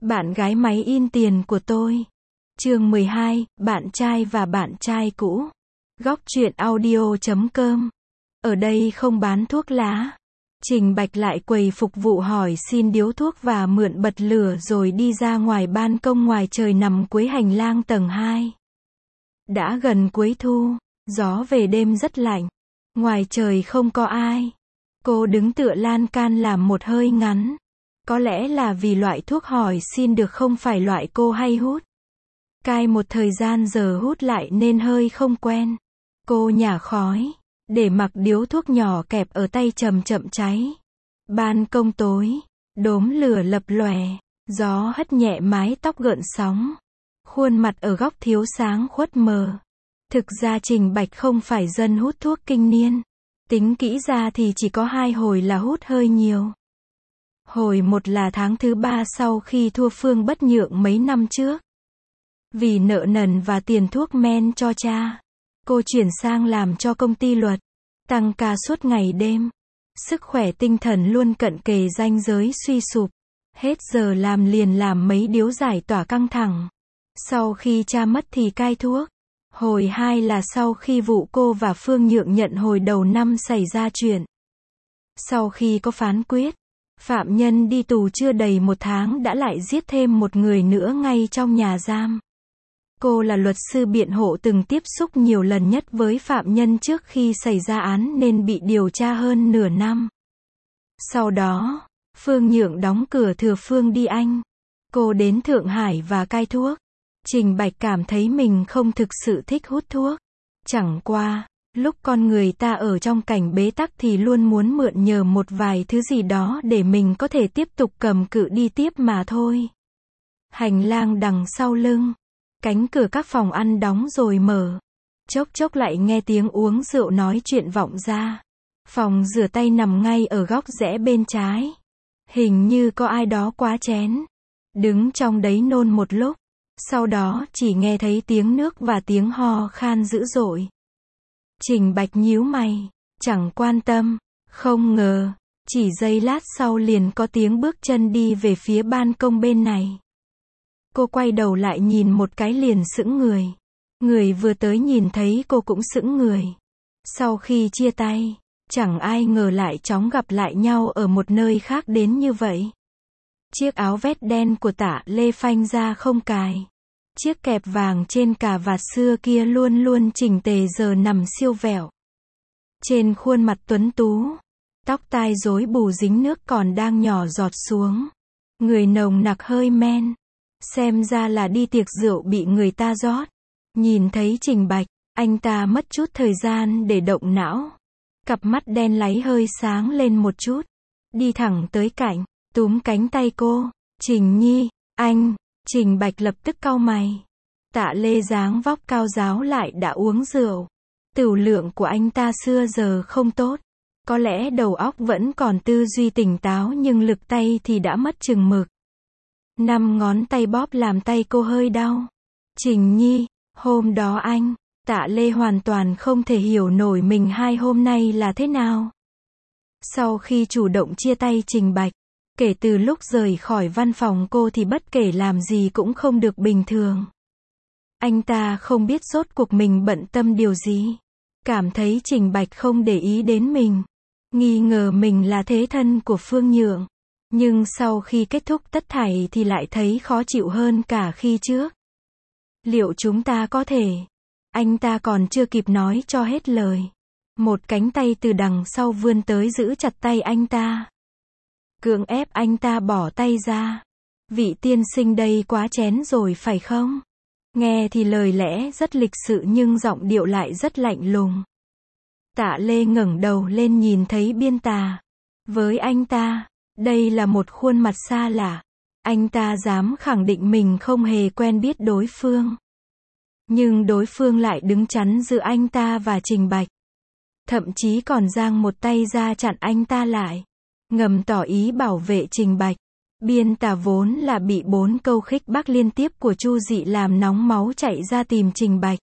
Bạn gái máy in tiền của tôi. Chương 12, bạn trai và bạn trai cũ. Góc truyện audio.com. Ở đây không bán thuốc lá. Trình Bạch lại quầy phục vụ hỏi xin điếu thuốc và mượn bật lửa rồi đi ra ngoài ban công. Ngoài trời nằm cuối hành lang tầng 2. Đã gần cuối thu, gió về đêm rất lạnh. Ngoài trời không có ai. Cô đứng tựa lan can làm một hơi ngắn. Có lẽ là vì loại thuốc hỏi xin được không phải loại cô hay hút. Cai một thời gian giờ hút lại nên hơi không quen. Cô nhả khói, để mặc điếu thuốc nhỏ kẹp ở tay chậm chậm cháy. Ban công tối, đốm lửa lập lòe, gió hất nhẹ mái tóc gợn sóng. Khuôn mặt ở góc thiếu sáng khuất mờ. Thực ra Trình Bạch không phải dân hút thuốc kinh niên. Tính kỹ ra thì chỉ có 2 hồi là hút hơi nhiều. Hồi một là tháng thứ 3 sau khi thua Phương Bất Nhượng mấy năm trước. Vì nợ nần và tiền thuốc men cho cha, cô chuyển sang làm cho công ty luật, tăng ca suốt ngày đêm. Sức khỏe tinh thần luôn cận kề ranh giới suy sụp. Hết giờ làm liền làm mấy điếu giải tỏa căng thẳng. Sau khi cha mất thì cai thuốc. Hồi 2 là sau khi vụ cô và Phương Nhượng nhận hồi đầu năm xảy ra chuyện. Sau khi có phán quyết, phạm nhân đi tù chưa đầy 1 tháng đã lại giết thêm một người nữa ngay trong nhà giam. Cô là luật sư biện hộ từng tiếp xúc nhiều lần nhất với phạm nhân trước khi xảy ra án nên bị điều tra hơn nửa năm. Sau đó, Phương Nhượng đóng cửa thừa Phương đi Anh. Cô đến Thượng Hải và cai thuốc. Trình Bạch cảm thấy mình không thực sự thích hút thuốc. Chẳng qua, lúc con người ta ở trong cảnh bế tắc thì luôn muốn mượn nhờ một vài thứ gì đó để mình có thể tiếp tục cầm cự đi tiếp mà thôi. Hành lang đằng sau lưng. Cánh cửa các phòng ăn đóng rồi mở. Chốc chốc lại nghe tiếng uống rượu nói chuyện vọng ra. Phòng rửa tay nằm ngay ở góc rẽ bên trái. Hình như có ai đó quá chén. Đứng trong đấy nôn một lúc. Sau đó chỉ nghe thấy tiếng nước và tiếng ho khan dữ dội. Trình Bạch nhíu mày, chẳng quan tâm, không ngờ, chỉ giây lát sau liền có tiếng bước chân đi về phía ban công bên này. Cô quay đầu lại nhìn một cái liền sững người. Người vừa tới nhìn thấy cô cũng sững người. Sau khi chia tay, chẳng ai ngờ lại chóng gặp lại nhau ở một nơi khác đến như vậy. Chiếc áo vest đen của Tạ Lê phanh ra không cài. Chiếc kẹp vàng trên cà vạt xưa kia luôn luôn chỉnh tề giờ nằm siêu vẹo. Trên khuôn mặt tuấn tú, tóc tai rối bù dính nước còn đang nhỏ giọt xuống. Người nồng nặc hơi men. Xem ra là đi tiệc rượu bị người ta rót. Nhìn thấy Trình Bạch, anh ta mất chút thời gian để động não. Cặp mắt đen láy hơi sáng lên một chút. Đi thẳng tới cạnh, túm cánh tay cô. Trình Nhi, anh. Trình Bạch lập tức cau mày. Tạ Lê dáng vóc cao ráo lại đã uống rượu. Tửu lượng của anh ta xưa giờ không tốt. Có lẽ đầu óc vẫn còn tư duy tỉnh táo nhưng lực tay thì đã mất chừng mực. 5 ngón tay bóp làm tay cô hơi đau. Trình Nhi, hôm đó anh. Tạ Lê hoàn toàn không thể hiểu nổi mình 2 hôm nay là thế nào. Sau khi chủ động chia tay Trình Bạch, kể từ lúc rời khỏi văn phòng cô thì bất kể làm gì cũng không được bình thường. Anh ta không biết rốt cuộc mình bận tâm điều gì. Cảm thấy Trình Bạch không để ý đến mình. Nghi ngờ mình là thế thân của Phương Nhượng. Nhưng sau khi kết thúc tất thảy thì lại thấy khó chịu hơn cả khi trước. Liệu chúng ta có thể? Anh ta còn chưa kịp nói cho hết lời. Một cánh tay từ đằng sau vươn tới giữ chặt tay anh ta. Cưỡng ép anh ta bỏ tay ra. Vị tiên sinh đây quá chén rồi phải không? Nghe thì lời lẽ rất lịch sự nhưng giọng điệu lại rất lạnh lùng. Tạ Lê ngẩng đầu lên nhìn thấy Biên Tà. Với anh ta, đây là một khuôn mặt xa lạ. Anh ta dám khẳng định mình không hề quen biết đối phương. Nhưng đối phương lại đứng chắn giữa anh ta và Trình Bạch. Thậm chí còn giang một tay ra chặn anh ta lại. Ngầm tỏ ý bảo vệ Trình Bạch. Biên Tà vốn là bị 4 câu khích bác liên tiếp của Chu Dị làm nóng máu chạy ra tìm Trình Bạch.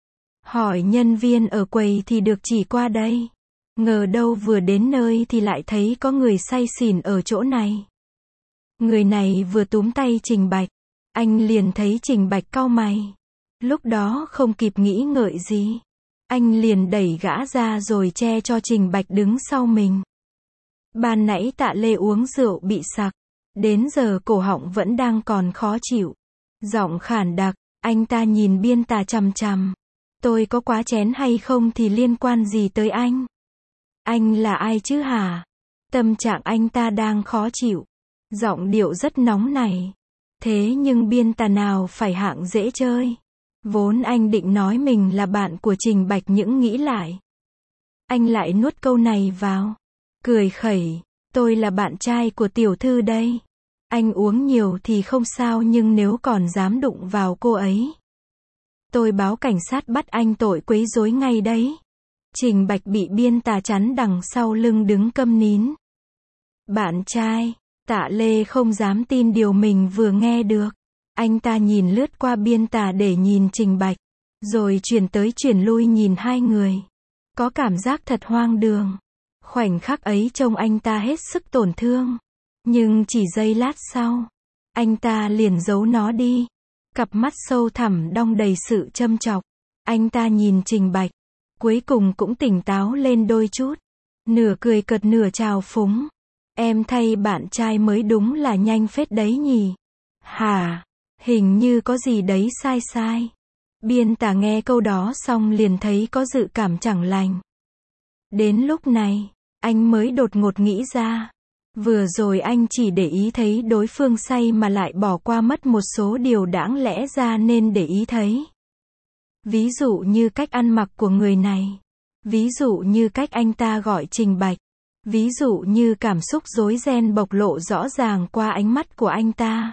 Hỏi nhân viên ở quầy thì được chỉ qua đây. Ngờ đâu vừa đến nơi thì lại thấy có người say xỉn ở chỗ này. Người này vừa túm tay Trình Bạch, anh liền thấy Trình Bạch cau mày. Lúc đó không kịp nghĩ ngợi gì, anh liền đẩy gã ra rồi che cho Trình Bạch đứng sau mình. Ban nãy Tạ Lê uống rượu bị sặc, đến giờ cổ họng vẫn đang còn khó chịu. Giọng khản đặc, anh ta nhìn Biên Tà chằm chằm. Tôi có quá chén hay không thì liên quan gì tới anh? Anh là ai chứ hả? Tâm trạng anh ta đang khó chịu. Giọng điệu rất nóng này. Thế nhưng Biên Tà nào phải hạng dễ chơi. Vốn anh định nói mình là bạn của Trình Bạch, những nghĩ lại, anh lại nuốt câu này vào. Cười khẩy, tôi là bạn trai của tiểu thư đây. Anh uống nhiều thì không sao, nhưng nếu còn dám đụng vào cô ấy, tôi báo cảnh sát bắt anh tội quấy rối ngay đấy. Trình Bạch bị Biên Tà chắn đằng sau lưng đứng câm nín. Bạn trai, Tạ Lê không dám tin điều mình vừa nghe được. Anh ta nhìn lướt qua Biên Tà để nhìn Trình Bạch, rồi chuyển tới chuyển lui nhìn hai người. Có cảm giác thật hoang đường. Khoảnh khắc ấy trông anh ta hết sức tổn thương. Nhưng chỉ giây lát sau, anh ta liền giấu nó đi. Cặp mắt sâu thẳm đong đầy sự châm chọc. Anh ta nhìn Trình Bạch, cuối cùng cũng tỉnh táo lên đôi chút. Nửa cười cợt nửa trào phúng. Em thay bạn trai mới đúng là nhanh phết đấy nhỉ. Hả? Hình như có gì đấy sai sai. Biên Tà nghe câu đó xong liền thấy có dự cảm chẳng lành. Đến lúc này, anh mới đột ngột nghĩ ra. Vừa rồi anh chỉ để ý thấy đối phương say mà lại bỏ qua mất một số điều đáng lẽ ra nên để ý thấy. Ví dụ như cách ăn mặc của người này. Ví dụ như cách anh ta gọi Trình Bạch. Ví dụ như cảm xúc rối ren bộc lộ rõ ràng qua ánh mắt của anh ta.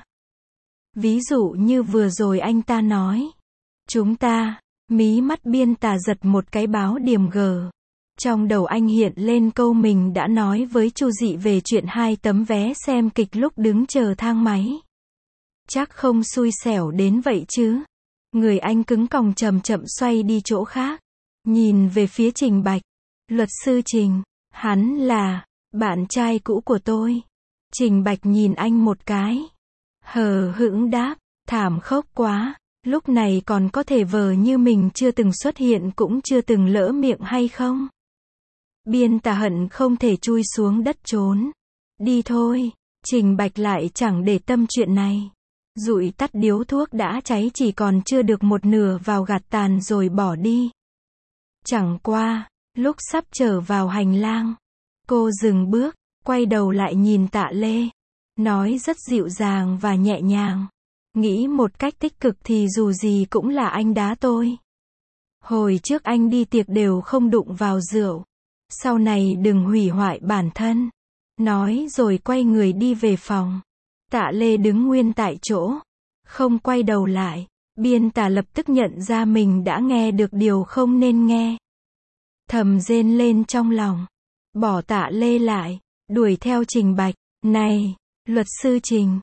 Ví dụ như vừa rồi anh ta nói, chúng ta, mí mắt Biên Tà giật một cái báo điểm G. Trong đầu anh hiện lên câu mình đã nói với Chu Dị về chuyện 2 tấm vé xem kịch lúc đứng chờ thang máy. Chắc không xui xẻo đến vậy chứ. Người anh cứng còng chậm chậm xoay đi chỗ khác. Nhìn về phía Trình Bạch. Luật sư Trình, hắn là bạn trai cũ của tôi. Trình Bạch nhìn anh một cái. Hờ hững đáp, thảm khốc quá. Lúc này còn có thể vờ như mình chưa từng xuất hiện cũng chưa từng lỡ miệng hay không? Biên Tà hận không thể chui xuống đất trốn. Đi thôi. Trình Bạch lại chẳng để tâm chuyện này. Dụi tắt điếu thuốc đã cháy chỉ còn chưa được một nửa vào gạt tàn rồi bỏ đi. Chẳng qua, lúc sắp trở vào hành lang, cô dừng bước, quay đầu lại nhìn Tạ Lê. Nói rất dịu dàng và nhẹ nhàng. Nghĩ một cách tích cực thì dù gì cũng là anh đá tôi. Hồi trước anh đi tiệc đều không đụng vào rượu. Sau này đừng hủy hoại bản thân. Nói rồi quay người đi về phòng. Tạ Lê đứng nguyên tại chỗ, không quay đầu lại. Biên Tà lập tức nhận ra mình đã nghe được điều không nên nghe. Thầm rên lên trong lòng. Bỏ Tạ Lê lại, đuổi theo Trình Bạch. Này, luật sư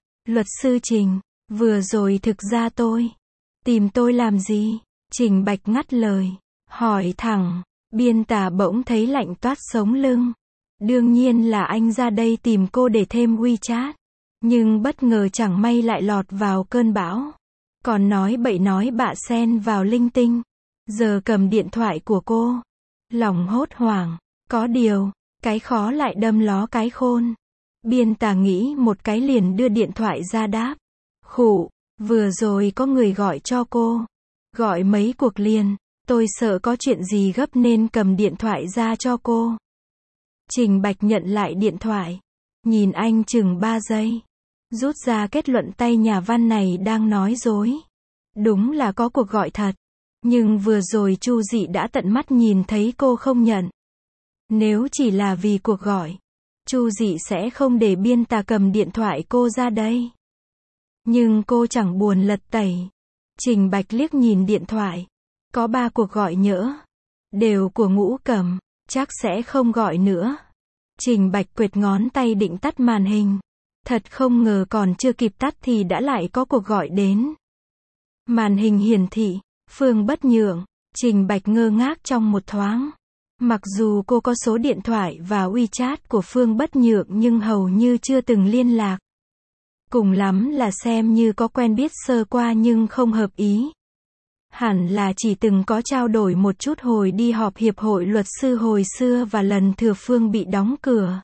Trình, vừa rồi thực ra tôi tìm tôi làm gì? Trình Bạch ngắt lời, hỏi thẳng. Biên Tà bỗng thấy lạnh toát sống lưng. Đương nhiên là anh ra đây tìm cô để thêm WeChat. Nhưng bất ngờ chẳng may lại lọt vào cơn bão. Còn nói bậy nói bạ xen vào linh tinh. Giờ cầm điện thoại của cô. Lòng hốt hoảng. Có điều, cái khó lại đâm ló cái khôn. Biên Tà nghĩ một cái liền đưa điện thoại ra đáp. Khụ, vừa rồi có người gọi cho cô. Gọi mấy cuộc liền. Tôi sợ có chuyện gì gấp nên cầm điện thoại ra cho cô. Trình Bạch nhận lại điện thoại. Nhìn anh chừng 3 giây. Rút ra kết luận tay nhà văn này đang nói dối. Đúng là có cuộc gọi thật. Nhưng vừa rồi Chu Dị đã tận mắt nhìn thấy cô không nhận. Nếu chỉ là vì cuộc gọi, Chu Dị sẽ không để Biên Tà cầm điện thoại cô ra đây. Nhưng cô chẳng buồn lật tẩy. Trình Bạch liếc nhìn điện thoại. Có 3 cuộc gọi nhỡ. Đều của Ngũ Cẩm. Chắc sẽ không gọi nữa. Trình Bạch quệt ngón tay định tắt màn hình. Thật không ngờ còn chưa kịp tắt thì đã lại có cuộc gọi đến. Màn hình hiển thị, Phương Bất Nhượng. Trình Bạch ngơ ngác trong một thoáng. Mặc dù cô có số điện thoại và WeChat của Phương Bất Nhượng nhưng hầu như chưa từng liên lạc. Cùng lắm là xem như có quen biết sơ qua nhưng không hợp ý. Hẳn là chỉ từng có trao đổi một chút hồi đi họp hiệp hội luật sư hồi xưa và lần Thừa Phương bị đóng cửa.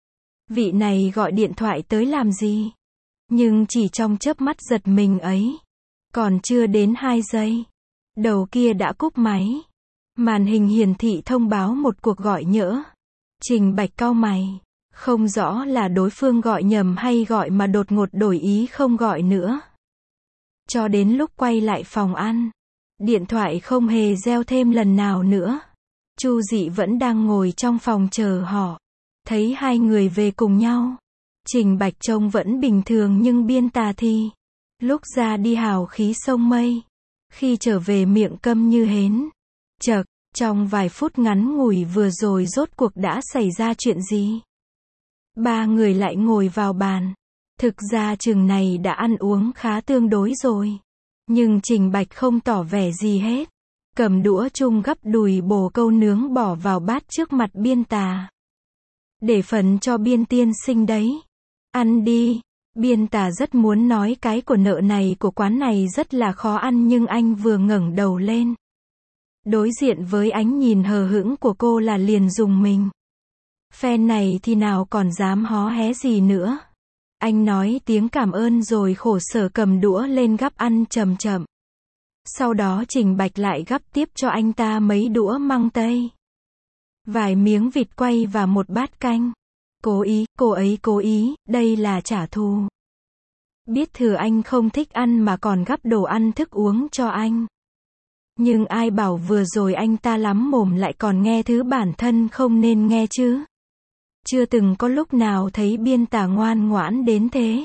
Vị này gọi điện thoại tới làm gì? Nhưng chỉ trong chớp mắt giật mình ấy. Còn chưa đến 2 giây. Đầu kia đã cúp máy. Màn hình hiển thị thông báo một cuộc gọi nhỡ. Trình Bạch cau mày. Không rõ là đối phương gọi nhầm hay gọi mà đột ngột đổi ý không gọi nữa. Cho đến lúc quay lại phòng ăn. Điện thoại không hề reo thêm lần nào nữa. Chu Dị vẫn đang ngồi trong phòng chờ họ. Thấy hai người về cùng nhau. Trình Bạch trông vẫn bình thường nhưng Biên Tà thì. Lúc ra đi hào khí sông mây. Khi trở về miệng câm như hến. Chậc, trong vài phút ngắn ngủi vừa rồi rốt cuộc đã xảy ra chuyện gì? Ba người lại ngồi vào bàn. Thực ra chừng này đã ăn uống khá tương đối rồi. Nhưng Trình Bạch không tỏ vẻ gì hết. Cầm đũa chung gắp đùi bồ câu nướng bỏ vào bát trước mặt Biên Tà. Để phần cho Biên tiên sinh đấy. Ăn đi. Biên Tà rất muốn nói cái của nợ này của quán này rất là khó ăn nhưng anh vừa ngẩng đầu lên. Đối diện với ánh nhìn hờ hững của cô là liền dùng mình. Phen này thì nào còn dám hó hé gì nữa. Anh nói tiếng cảm ơn rồi khổ sở cầm đũa lên gắp ăn chậm chậm. Sau đó Trình Bạch lại gắp tiếp cho anh ta mấy đũa măng tây. Vài miếng vịt quay và một bát canh. Cố ý, cô ấy cố ý, đây là trả thù. Biết thừa anh không thích ăn mà còn gắp đồ ăn thức uống cho anh. Nhưng ai bảo vừa rồi anh ta lắm mồm lại còn nghe thứ bản thân không nên nghe chứ. Chưa từng có lúc nào thấy Biên Tà ngoan ngoãn đến thế.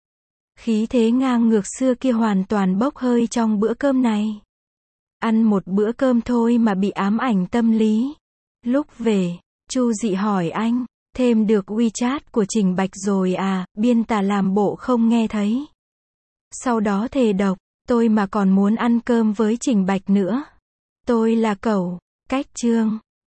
Khí thế ngang ngược xưa kia hoàn toàn bốc hơi trong bữa cơm này. Ăn một bữa cơm thôi mà bị ám ảnh tâm lý. Lúc về, Chu Dị hỏi anh, thêm được WeChat của Trình Bạch rồi à? Biên Tà làm bộ không nghe thấy. Sau đó thề độc, tôi mà còn muốn ăn cơm với Trình Bạch nữa. Tôi là cẩu. Cách chương